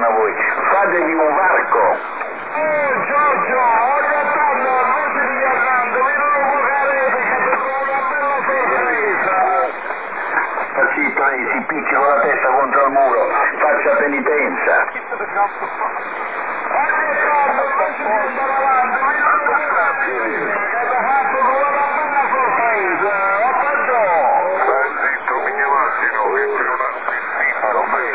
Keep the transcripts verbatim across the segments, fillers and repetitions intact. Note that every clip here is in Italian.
a voi. Fatevi un varco. Oh Giorgio, ogni tanto non ti richiamando, mi non lo vuoi che ti trovo una bella sorpresa. Sta zitto, lei si picchia con la testa contro il muro, faccia penitenza. Ogni tanto non ci può andare avanti, mi non lo vuoi che ti faccio trovare una bella sorpresa. Appoggio. Stai zitto, mi chiamassino, che per una sentita, non mi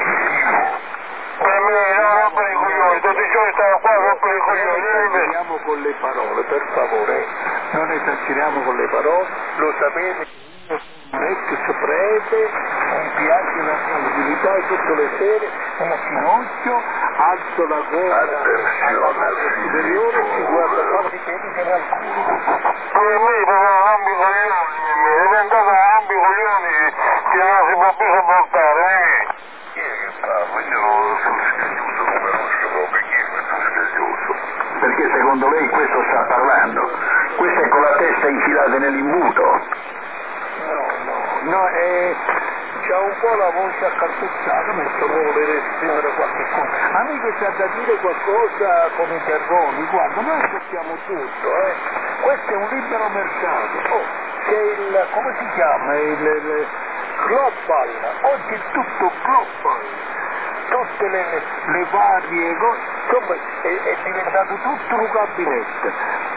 Per me non rompere i coglioni, tutti i giorni stavo qua a rompere i coglioni. Esageriamo con le parole, per favore, non esageriamo con le parole, lo sapete, un ex prete, mi piace la mia utilità tutte le sere, un ginocchio, alzo la gola alla parte superiore, si guarda qua di piedi che ne al culo. Per me però rompi i coglioni, è diventato rompi i coglioni che non si può più sopportare, eh? Chi è che parla? Io non sono scaglioso, non conosco proprio chi è questo scaglioso. Perché secondo lei questo sta parlando? Questo è con la testa infilata nell'imbuto. No, no, no, eh, c'ha un po' la voce accartucciata, mentre vuole esprimere qualche cosa. A me che c'ha da dire qualcosa come i terroni, guarda, noi accettiamo tutto, eh. Questo è un libero mercato. Oh, c'è il, come si chiama? Il, il global, oggi è tutto global. Tutte le, le, le varie cose, insomma, è, è diventato tutto un gabinetto.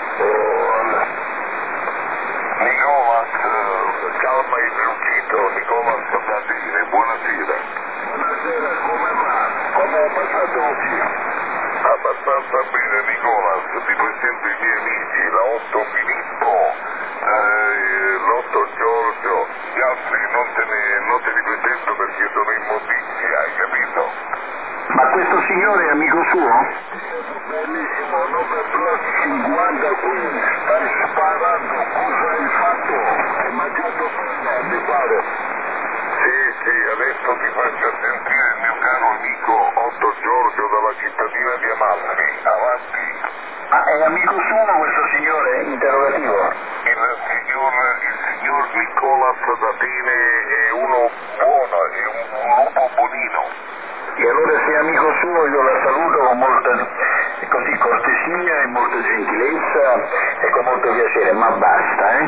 Oh, Nicolas, eh, calma il trucchetto, Nicolas Sabatini, buonasera. Buonasera, come va? Come è passato oggi? Abbastanza bene, Nicolas, ti presento i miei amici, la otto Filippo, eh, l'otto Giorgio, gli altri non te, ne, non te li presento perché sono immondizia, hai capito? Ma questo signore è amico suo? Benissimo, nove plus cinquantaquindici, stai sparando, cosa hai fatto? Hai mangiato prima, mi pare. Sì, sì, adesso ti faccio sentire il mio caro amico Otto Giorgio dalla cittadina di Amalfi, avanti. Ah, è amico suo questo signore? Interrogativo. Il signor, il signor Nicola Sabatini è uno buono, è un, un lupo bonino. E allora se è amico suo io la saluto con molta così cortesia e molta gentilezza e con molto piacere, ma basta, eh?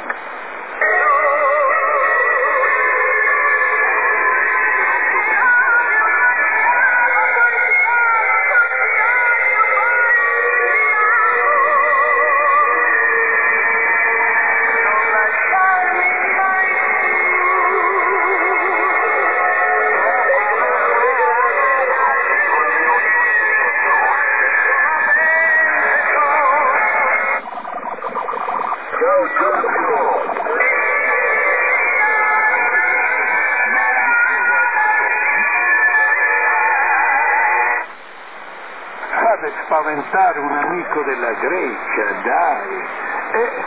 Spaventare un amico della Grecia, dai. Eh.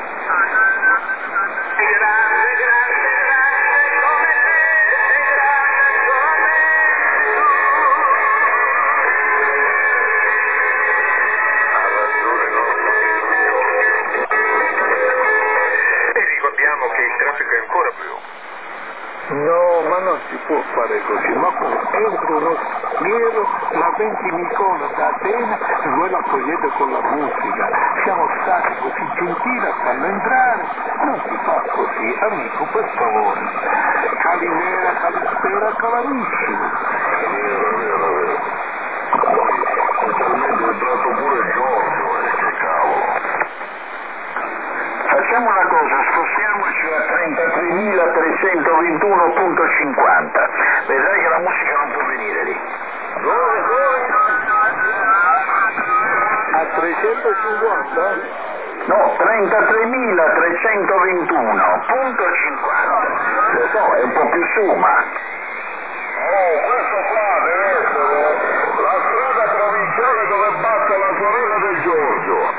E ricordiamo che il traffico è ancora blu. No, ma non si può fare così, ma come? Entra uno schiero, la venti Nicola da Atene e voi l'accogliete con la musica. Siamo stati così gentili a farlo entrare, non si fa così, amico, per favore. Calimera, calispera, calamissimo. Vero, vero, vero. Poi, specialmente il tratto pure Giorgio, eh, che cavolo. Facciamo una cosa, spostiamoci a trentatremilatrecentoventuno punto cinquanta. Vedrai che la musica non può venire lì. Dove, dove? A trecentocinquanta? No, trentatremilatrecentoventuno punto cinquanta. Lo so, è un po' più su, ma... Oh, questo qua deve essere la strada provinciale dove passa la sorella del Giorgio.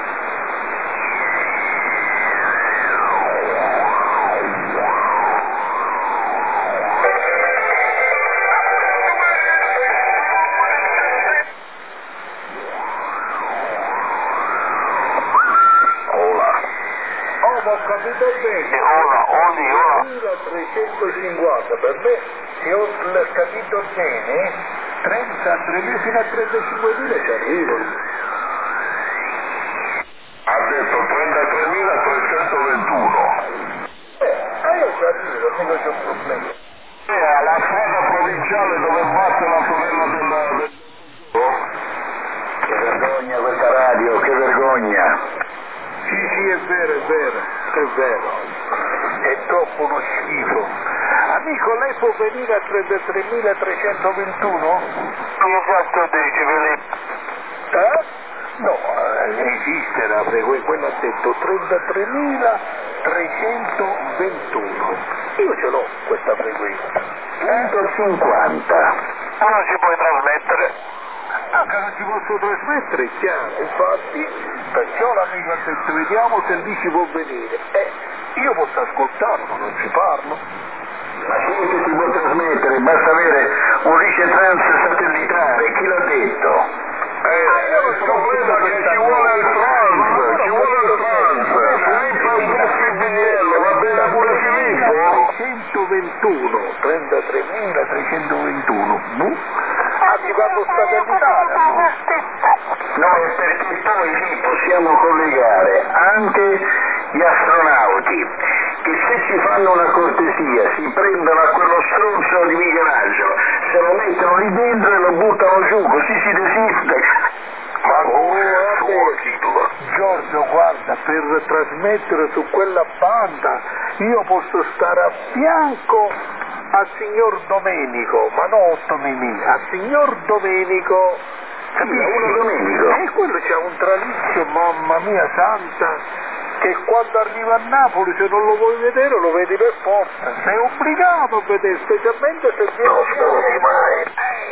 Ho capito bene, Ora, ogni ora. trecentocinquanta per me, se ho capito bene, trentatremila fino a trentacinquemila ci arrivo. Ha detto trentatremilatrecentoventuno. Eh, ma io ci arrivo, mica c'è un problema. Eh, la strada provinciale dove batte la sorella del... Che vergogna questa radio, che vergogna. Sì, sì, è vero, è vero, è vero. È troppo uno schifo. Amico, lei può venire a trentatremilatrecentoventuno? Come fatto dici, Filippo? Eh? No, eh, esiste la frequenza, quello ha detto trentatremilatrecentoventuno. Io ce l'ho questa frequenza. punto cinquanta. Ma non si può trasmettere? Anche non ci posso trasmettere, è chiaro, infatti, perciò l'amico ha detto vediamo se lì ci può venire. Eh, io posso ascoltarlo, non ci parlo. Ma sì che si può trasmettere, basta avere un ricetrans satellitare, chi l'ha detto? Eh, il problema è che ci vuole il trans, ci vuole il trans. Filippo è un po' figliello, va bene pure Filippo? trecentoventuno, trentatremilatrecentoventuno. Ah, ti parlo satellitare. No, è perché poi lì possiamo collegare anche gli astronauti, che se ci fanno una cortesia si prendono a quello stronzo di Michelangelo, se lo mettono lì dentro e lo buttano giù, così si desiste. Ma oh, Giorgio, guarda, per trasmettere su quella banda io posso stare a fianco al signor Domenico, ma non Ottomini, al signor Domenico. Capito? Uno Domenico. E quello c'ha un tralizio, mamma mia santa, che quando arriva a Napoli se non lo vuoi vedere lo vedi per forza. Sei obbligato a vedere, specialmente se viene No, scusi, ma è...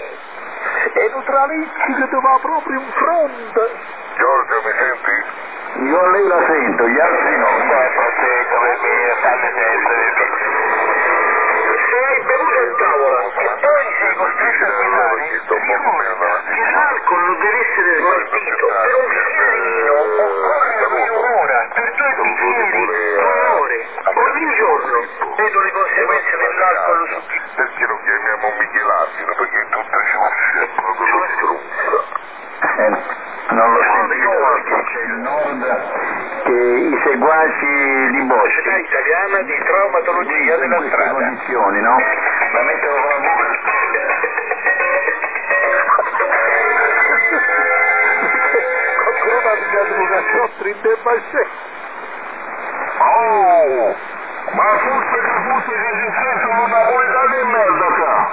E un tralizio che ti va proprio in fronte. Giorgio, mi senti? Io a lei la sento, gli altri no. Sempre te, come mi state sempre. Se hai bevuto in tavola e poi sei costretto a guidare, l'alcol non deve essere smaltito. Per un bicchierino occorre un'ora, per due bicchieri due ore, ogni giorno. Vedo le conseguenze dell'alcol su chi. Perché lo chiamiamo Michelangelo? Perché tutte ci uscire proprio lo struzzo. Eh, non lo sentito perché c'è il nord che i seguaci di Bosch. Società italiana di traumatologia della in queste strada. condizioni, no? La mettono con la bocca. Qualcuno ha pigliato un cacciotto in te basce. Oh! Ma tutte le buste che si sentono napoletane di merda qua!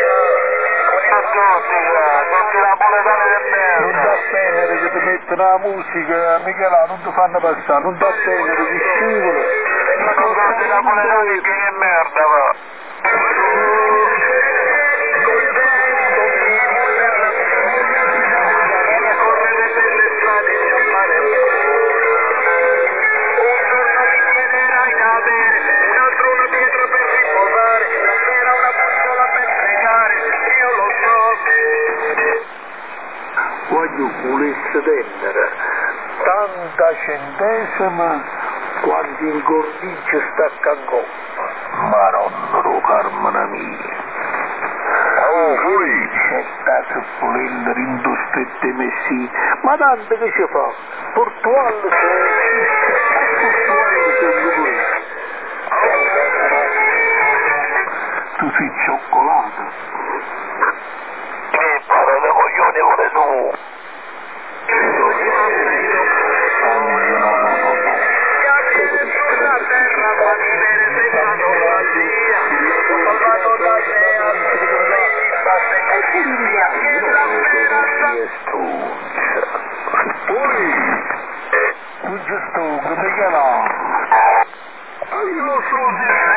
Tutti napoletani di Non merda! dà tenere che ti mettono la musica, Michelà, non ti fanno passare, non dà tenere, ti scivolo. Ma sono tutti napoletani che è merda, va! Voglio volesse tenere tanta centesima quando ingordisce sta cangoppa. Ma non lo carmana mia. Oh, lui! C'è sta supplendo in due strette messi, ma tanto che ci fa? Portuale se... Portuale se lui. Tu sei cioccolato. Che parla da coglione pure tu! Tu giusto, come chiama? Io lo so dire!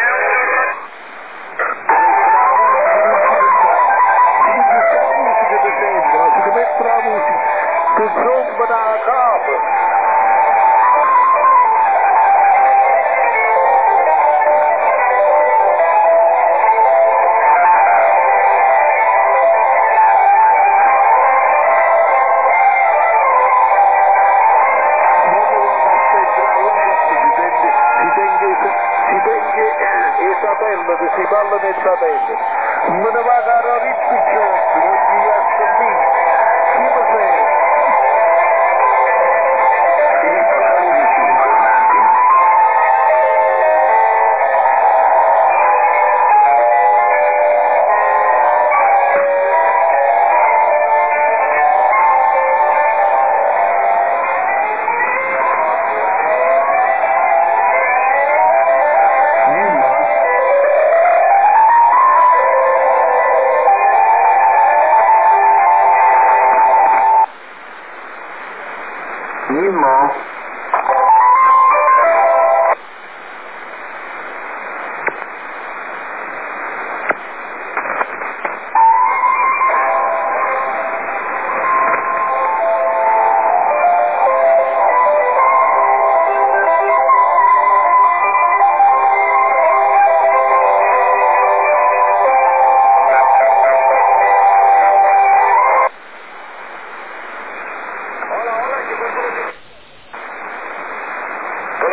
Tu tromba da capo. Si parla nel fratello, me ne va a caro ricco, non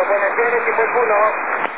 buonasera, ci qualcuno?